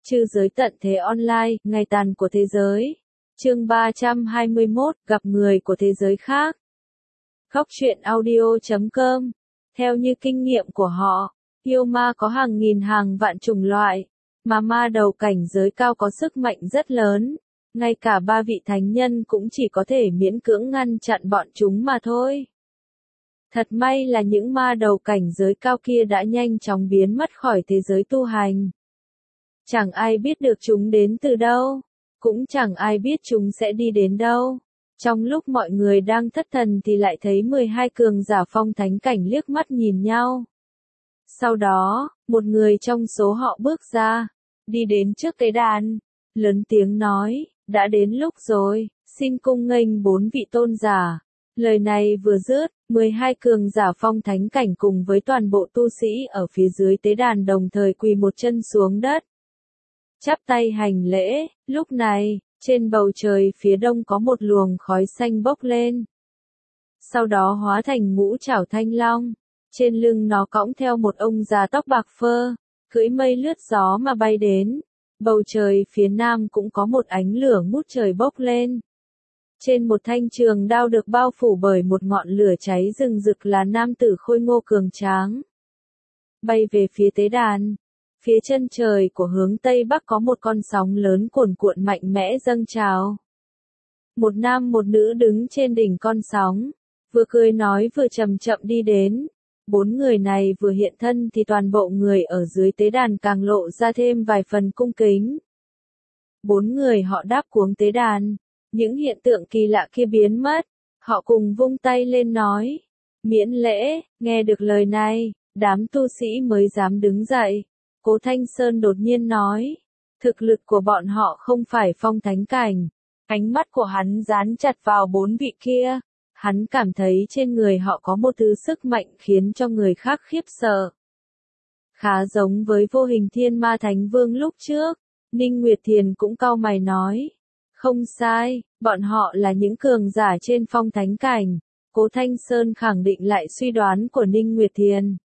Trư giới tận thế online, ngày tàn của thế giới. Chương 321, gặp người của thế giới khác. Góc truyện audio.com. Theo như kinh nghiệm của họ, yêu ma có hàng nghìn hàng vạn chủng loại, mà ma đầu cảnh giới cao có sức mạnh rất lớn. Ngay cả ba vị thánh nhân cũng chỉ có thể miễn cưỡng ngăn chặn bọn chúng mà thôi. Thật may là những ma đầu cảnh giới cao kia đã nhanh chóng biến mất khỏi thế giới tu hành. Chẳng ai biết được chúng đến từ đâu, cũng chẳng ai biết chúng sẽ đi đến đâu. Trong lúc mọi người đang thất thần thì lại thấy 12 cường giả phong thánh cảnh liếc mắt nhìn nhau. Sau đó, một người trong số họ bước ra, đi đến trước tế đàn, lớn tiếng nói, đã đến lúc rồi, xin cung nghênh 4 vị tôn giả. Lời này vừa dứt, 12 cường giả phong thánh cảnh cùng với toàn bộ tu sĩ ở phía dưới tế đàn đồng thời quỳ một chân xuống đất, chắp tay hành lễ. Lúc này, trên bầu trời phía đông có một luồng khói xanh bốc lên. Sau đó hóa thành ngũ trảo thanh long, trên lưng nó cõng theo một ông già tóc bạc phơ, cưỡi mây lướt gió mà bay đến. Bầu trời phía nam cũng có một ánh lửa ngút trời bốc lên. Trên một thanh trường đao được bao phủ bởi một ngọn lửa cháy rừng rực là nam tử khôi ngô cường tráng. Bay về phía tế đàn. Phía chân trời của hướng Tây Bắc có một con sóng lớn cuồn cuộn mạnh mẽ dâng trào. Một nam một nữ đứng trên đỉnh con sóng, vừa cười nói vừa chậm chậm đi đến. 4 người này vừa hiện thân thì toàn bộ người ở dưới tế đàn càng lộ ra thêm vài phần cung kính. 4 người họ đáp cuống tế đàn, những hiện tượng kỳ lạ kia biến mất, họ cùng vung tay lên nói, miễn lễ. Nghe được lời này, đám tu sĩ mới dám đứng dậy. Cố Thanh Sơn đột nhiên nói, thực lực của bọn họ không phải phong thánh cảnh. Ánh mắt của hắn dán chặt vào 4 vị kia. Hắn cảm thấy trên người họ có một thứ sức mạnh khiến cho người khác khiếp sợ. Khá giống với vô hình thiên ma thánh vương lúc trước. Ninh Nguyệt Thiền cũng cau mày nói, không sai, bọn họ là những cường giả trên phong thánh cảnh. Cố Thanh Sơn khẳng định lại suy đoán của Ninh Nguyệt Thiền.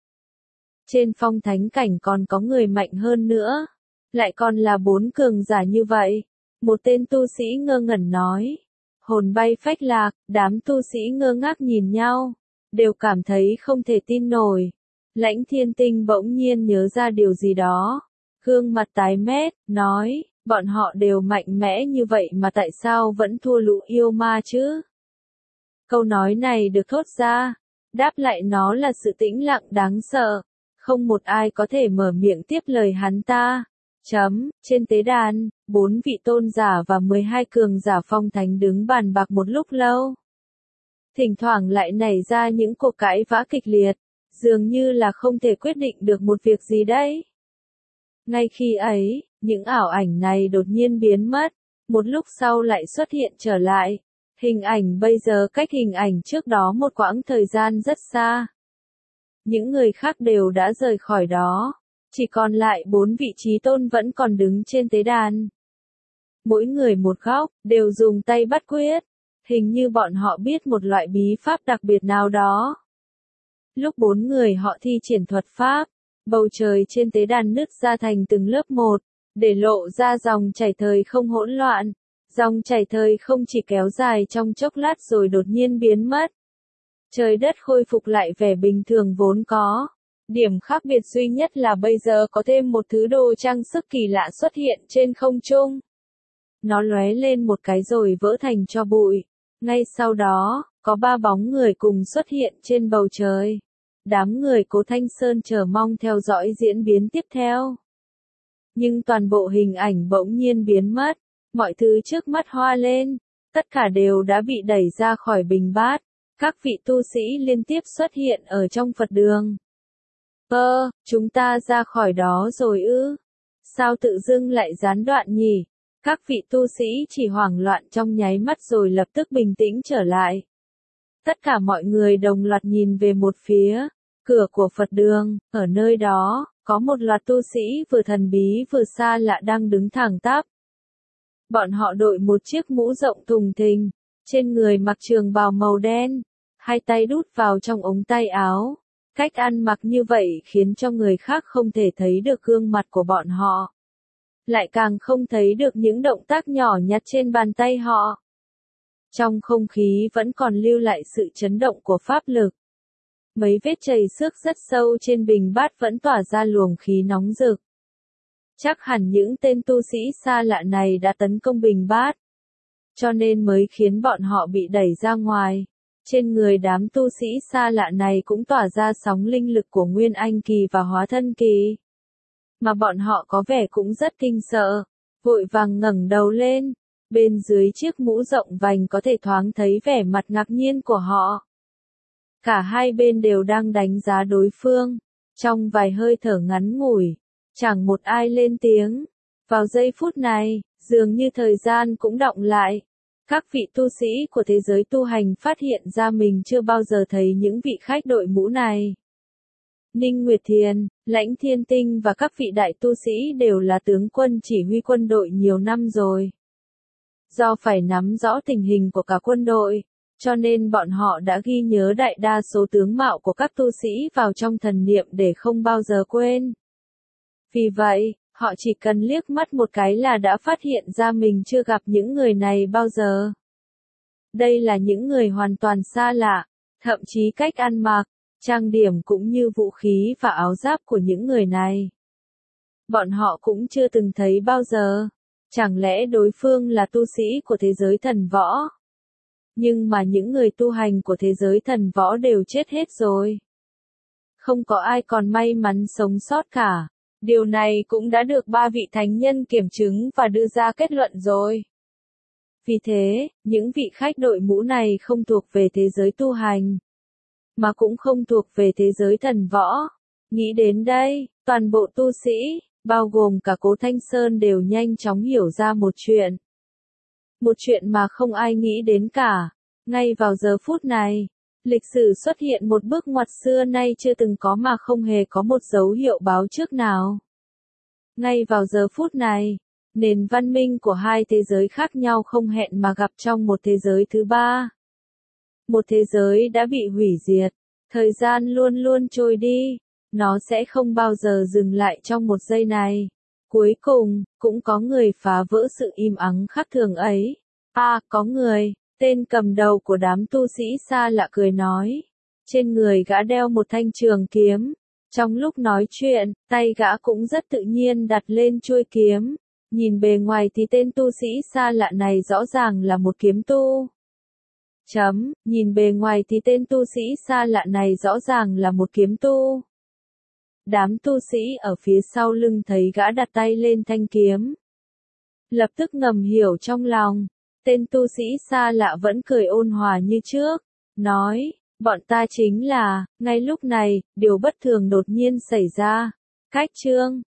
Trên phong thánh cảnh còn có người mạnh hơn nữa, lại còn là 4 cường giả như vậy. Một tên tu sĩ ngơ ngẩn nói, hồn bay phách lạc. Đám tu sĩ ngơ ngác nhìn nhau, đều cảm thấy không thể tin nổi. Lãnh Thiên Tinh bỗng nhiên nhớ ra điều gì đó, gương mặt tái mét, nói, bọn họ đều mạnh mẽ như vậy mà tại sao vẫn thua lũ yêu ma chứ? Câu nói này được thốt ra, đáp lại nó là sự tĩnh lặng đáng sợ. Không một ai có thể mở miệng tiếp lời hắn ta. Trên tế đàn, 4 vị tôn giả và 12 cường giả phong thánh đứng bàn bạc một lúc lâu. Thỉnh thoảng lại nảy ra những cuộc cãi vã kịch liệt, dường như là không thể quyết định được một việc gì đấy. Ngay khi ấy, những ảo ảnh này đột nhiên biến mất, một lúc sau lại xuất hiện trở lại. Hình ảnh bây giờ cách hình ảnh trước đó một quãng thời gian rất xa. Những người khác đều đã rời khỏi đó, chỉ còn lại 4 vị trí tôn vẫn còn đứng trên tế đàn. Mỗi người một góc, đều dùng tay bắt quyết, hình như bọn họ biết một loại bí pháp đặc biệt nào đó. Lúc 4 người họ thi triển thuật pháp, bầu trời trên tế đàn nứt ra thành từng lớp một, để lộ ra dòng chảy thời không hỗn loạn. Dòng chảy thời không chỉ kéo dài trong chốc lát rồi đột nhiên biến mất. Trời đất khôi phục lại vẻ bình thường vốn có. Điểm khác biệt duy nhất là bây giờ có thêm một thứ đồ trang sức kỳ lạ xuất hiện trên không trung. Nó lóe lên một cái rồi vỡ thành tro bụi. Ngay sau đó, có 3 bóng người cùng xuất hiện trên bầu trời. Đám người Cố Thanh Sơn chờ mong theo dõi diễn biến tiếp theo. Nhưng toàn bộ hình ảnh bỗng nhiên biến mất. Mọi thứ trước mắt hoa lên. Tất cả đều đã bị đẩy ra khỏi bình bát. Các vị tu sĩ liên tiếp xuất hiện ở trong Phật đường. Chúng ta ra khỏi đó rồi ư? Sao tự dưng lại gián đoạn nhỉ? Các vị tu sĩ chỉ hoảng loạn trong nháy mắt rồi lập tức bình tĩnh trở lại. Tất cả mọi người đồng loạt nhìn về một phía, cửa của Phật đường. Ở nơi đó, có một loạt tu sĩ vừa thần bí vừa xa lạ đang đứng thẳng tắp. Bọn họ đội một chiếc mũ rộng thùng thình, trên người mặc trường bào màu đen, hai tay đút vào trong ống tay áo. Cách ăn mặc như vậy khiến cho người khác không thể thấy được gương mặt của bọn họ. lại càng không thấy được những động tác nhỏ nhặt trên bàn tay họ. Trong không khí vẫn còn lưu lại sự chấn động của pháp lực. Mấy vết chảy xước rất sâu trên bình bát vẫn tỏa ra luồng khí nóng rực. Chắc hẳn những tên tu sĩ xa lạ này đã tấn công bình bát, cho nên mới khiến bọn họ bị đẩy ra ngoài. Trên người đám tu sĩ xa lạ này cũng tỏa ra sóng linh lực của Nguyên Anh Kỳ và Hóa Thân Kỳ. Mà bọn họ có vẻ cũng rất kinh sợ, vội vàng ngẩng đầu lên. Bên dưới chiếc mũ rộng vành có thể thoáng thấy vẻ mặt ngạc nhiên của họ. Cả hai bên đều đang đánh giá đối phương. Trong vài hơi thở ngắn ngủi, chẳng một ai lên tiếng. Vào giây phút này, dường như thời gian cũng đọng lại. Các vị tu sĩ của thế giới tu hành phát hiện ra mình chưa bao giờ thấy những vị khách đội mũ này. Ninh Nguyệt Thiền, Lãnh Thiên Tinh và các vị đại tu sĩ đều là tướng quân chỉ huy quân đội nhiều năm rồi. Do phải nắm rõ tình hình của cả quân đội, cho nên bọn họ đã ghi nhớ đại đa số tướng mạo của các tu sĩ vào trong thần niệm để không bao giờ quên. Vì vậy, họ chỉ cần liếc mắt một cái là đã phát hiện ra mình chưa gặp những người này bao giờ. Đây là những người hoàn toàn xa lạ, thậm chí cách ăn mặc, trang điểm cũng như vũ khí và áo giáp của những người này. Bọn họ cũng chưa từng thấy bao giờ. Chẳng lẽ đối phương là tu sĩ của thế giới thần võ? Nhưng mà những người tu hành của thế giới thần võ đều chết hết rồi. Không có ai còn may mắn sống sót cả. Điều này cũng đã được 3 vị thánh nhân kiểm chứng và đưa ra kết luận rồi. Vì thế, những vị khách đội mũ này không thuộc về thế giới tu hành, mà cũng không thuộc về thế giới thần võ. Nghĩ đến đây, toàn bộ tu sĩ, bao gồm cả Cố Thanh Sơn đều nhanh chóng hiểu ra một chuyện. Một chuyện mà không ai nghĩ đến cả. Ngay vào giờ phút này, lịch sử xuất hiện một bước ngoặt xưa nay chưa từng có mà không hề có một dấu hiệu báo trước nào. Ngay vào giờ phút này, nền văn minh của hai thế giới khác nhau không hẹn mà gặp trong một thế giới thứ ba. Một thế giới đã bị hủy diệt, thời gian luôn luôn trôi đi, nó sẽ không bao giờ dừng lại trong một giây này. Cuối cùng, cũng có người phá vỡ sự im ắng khác thường ấy. Có người, tên cầm đầu của đám tu sĩ xa lạ cười nói. Trên người gã đeo một thanh trường kiếm. Trong lúc nói chuyện, tay gã cũng rất tự nhiên đặt lên chuôi kiếm. Nhìn bề ngoài thì tên tu sĩ xa lạ này rõ ràng là một kiếm tu. Nhìn bề ngoài thì tên tu sĩ xa lạ này rõ ràng là một kiếm tu. Đám tu sĩ ở phía sau lưng thấy gã đặt tay lên thanh kiếm. Lập tức ngầm hiểu trong lòng. Tên tu sĩ xa lạ vẫn cười ôn hòa như trước. Nói, bọn ta chính là, ngay lúc này, điều bất thường đột nhiên xảy ra. Cách chương